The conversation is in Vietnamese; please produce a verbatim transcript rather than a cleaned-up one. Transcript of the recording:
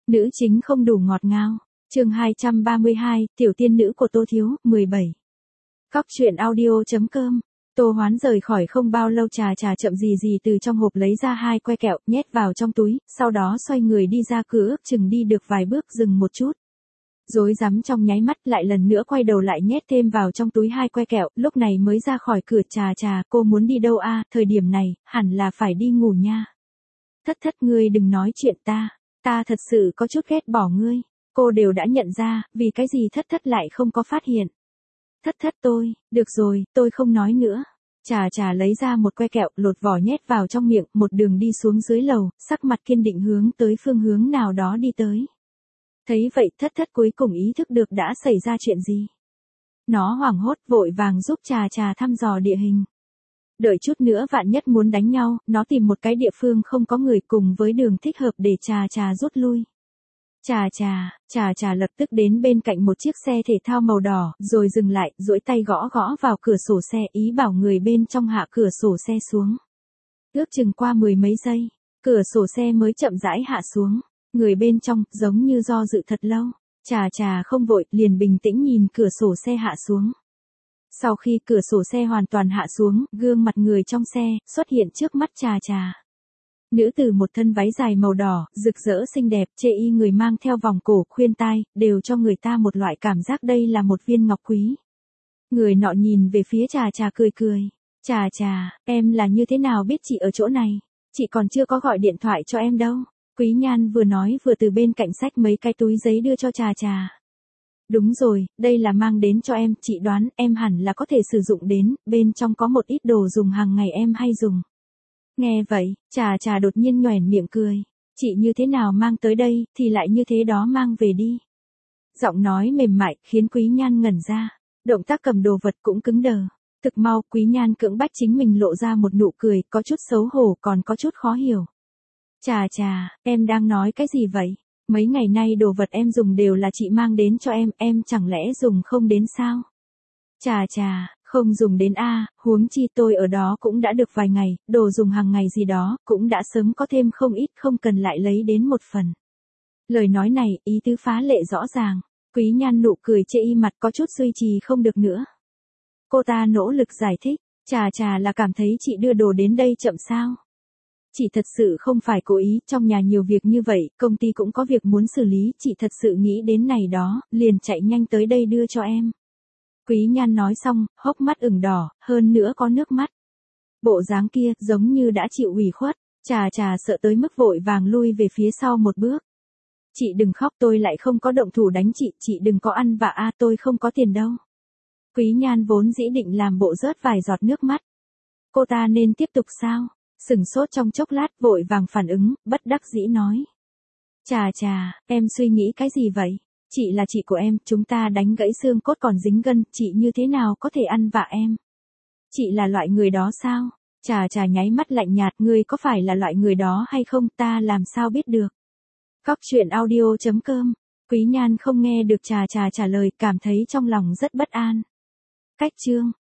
Nữ chính không đủ ngọt ngào. Chương hai trăm ba mươi hai, tiểu tiên nữ của Tô Thiếu, mười bảy. Cóc truyện audio chấm com. Tô Hoán rời khỏi không bao lâu, Trà Trà chậm gì gì từ trong hộp lấy ra hai que kẹo, nhét vào trong túi, sau đó xoay người đi ra cửa, ước chừng đi được vài bước dừng một chút. Rối rắm trong nháy mắt, lại lần nữa quay đầu lại nhét thêm vào trong túi hai que kẹo, lúc này mới ra khỏi cửa. Trà Trà, cô muốn đi đâu a? Thời điểm này, hẳn là phải đi ngủ nha. Thất thất, ngươi đừng nói chuyện ta, ta thật sự có chút ghét bỏ ngươi. Cô đều đã nhận ra, vì cái gì thất thất lại không có phát hiện. Thất thất tôi, được rồi, tôi không nói nữa. Trà Trà lấy ra một que kẹo, lột vỏ nhét vào trong miệng, một đường đi xuống dưới lầu, sắc mặt kiên định hướng tới phương hướng nào đó đi tới. Thấy vậy, thất thất cuối cùng ý thức được đã xảy ra chuyện gì. Nó hoảng hốt vội vàng giúp Trà Trà thăm dò địa hình. Đợi chút nữa vạn nhất muốn đánh nhau, nó tìm một cái địa phương không có người cùng với đường thích hợp để Trà Trà rút lui. Trà Trà, Trà Trà lập tức đến bên cạnh một chiếc xe thể thao màu đỏ, rồi dừng lại, duỗi tay gõ gõ vào cửa sổ xe, ý bảo người bên trong hạ cửa sổ xe xuống. Ước chừng qua mười mấy giây, cửa sổ xe mới chậm rãi hạ xuống. Người bên trong, giống như do dự thật lâu. Trà Trà không vội, liền bình tĩnh nhìn cửa sổ xe hạ xuống. Sau khi cửa sổ xe hoàn toàn hạ xuống, gương mặt người trong xe xuất hiện trước mắt Trà Trà. Nữ tử một thân váy dài màu đỏ, rực rỡ xinh đẹp, chê y người mang theo vòng cổ, khuyên tai, đều cho người ta một loại cảm giác đây là một viên ngọc quý. Người nọ nhìn về phía Trà Trà cười cười. Trà Trà, em là như thế nào biết chị ở chỗ này? Chị còn chưa có gọi điện thoại cho em đâu. Quý Nhan vừa nói vừa từ bên cạnh xách mấy cái túi giấy đưa cho Trà Trà. Đúng rồi, đây là mang đến cho em, chị đoán em hẳn là có thể sử dụng đến, bên trong có một ít đồ dùng hàng ngày em hay dùng. Nghe vậy, Trà Trà đột nhiên nhoẻn miệng cười. Chị như thế nào mang tới đây, thì lại như thế đó mang về đi. Giọng nói mềm mại, khiến Quý Nhan ngẩn ra. Động tác cầm đồ vật cũng cứng đờ. Thực mau, Quý Nhan cưỡng bách chính mình lộ ra một nụ cười, có chút xấu hổ còn có chút khó hiểu. Trà Trà, em đang nói cái gì vậy? Mấy ngày nay đồ vật em dùng đều là chị mang đến cho em, em chẳng lẽ dùng không đến sao? Trà Trà, không dùng đến a, huống chi tôi ở đó cũng đã được vài ngày, đồ dùng hàng ngày gì đó, cũng đã sớm có thêm không ít, không cần lại lấy đến một phần. Lời nói này, ý tứ phá lệ rõ ràng. Quý Nhan nụ cười chê y mặt có chút duy trì không được nữa. Cô ta nỗ lực giải thích, Trà Trà là cảm thấy chị đưa đồ đến đây chậm sao? Chị thật sự không phải cố ý, trong nhà nhiều việc như vậy, công ty cũng có việc muốn xử lý, chị thật sự nghĩ đến này đó, liền chạy nhanh tới đây đưa cho em. Quý Nhan nói xong, hốc mắt ửng đỏ, hơn nữa có nước mắt. Bộ dáng kia, giống như đã chịu ủy khuất. Trà Trà sợ tới mức vội vàng lui về phía sau một bước. Chị đừng khóc, tôi lại không có động thủ đánh chị, chị đừng có ăn vạ a, tôi không có tiền đâu. Quý Nhan vốn dĩ định làm bộ rớt vài giọt nước mắt. Cô ta nên tiếp tục sao? Sừng sốt trong chốc lát, vội vàng phản ứng, bất đắc dĩ nói. Trà Trà, em suy nghĩ cái gì vậy? Chị là chị của em, chúng ta đánh gãy xương cốt còn dính gân, chị như thế nào có thể ăn vạ em? Chị là loại người đó sao? Trà Trà nháy mắt lạnh nhạt, ngươi có phải là loại người đó hay không, ta làm sao biết được? Cóc truyện audio chấm com. Quý Nhan không nghe được Trà Trà trả lời, cảm thấy trong lòng rất bất an. Cách chương.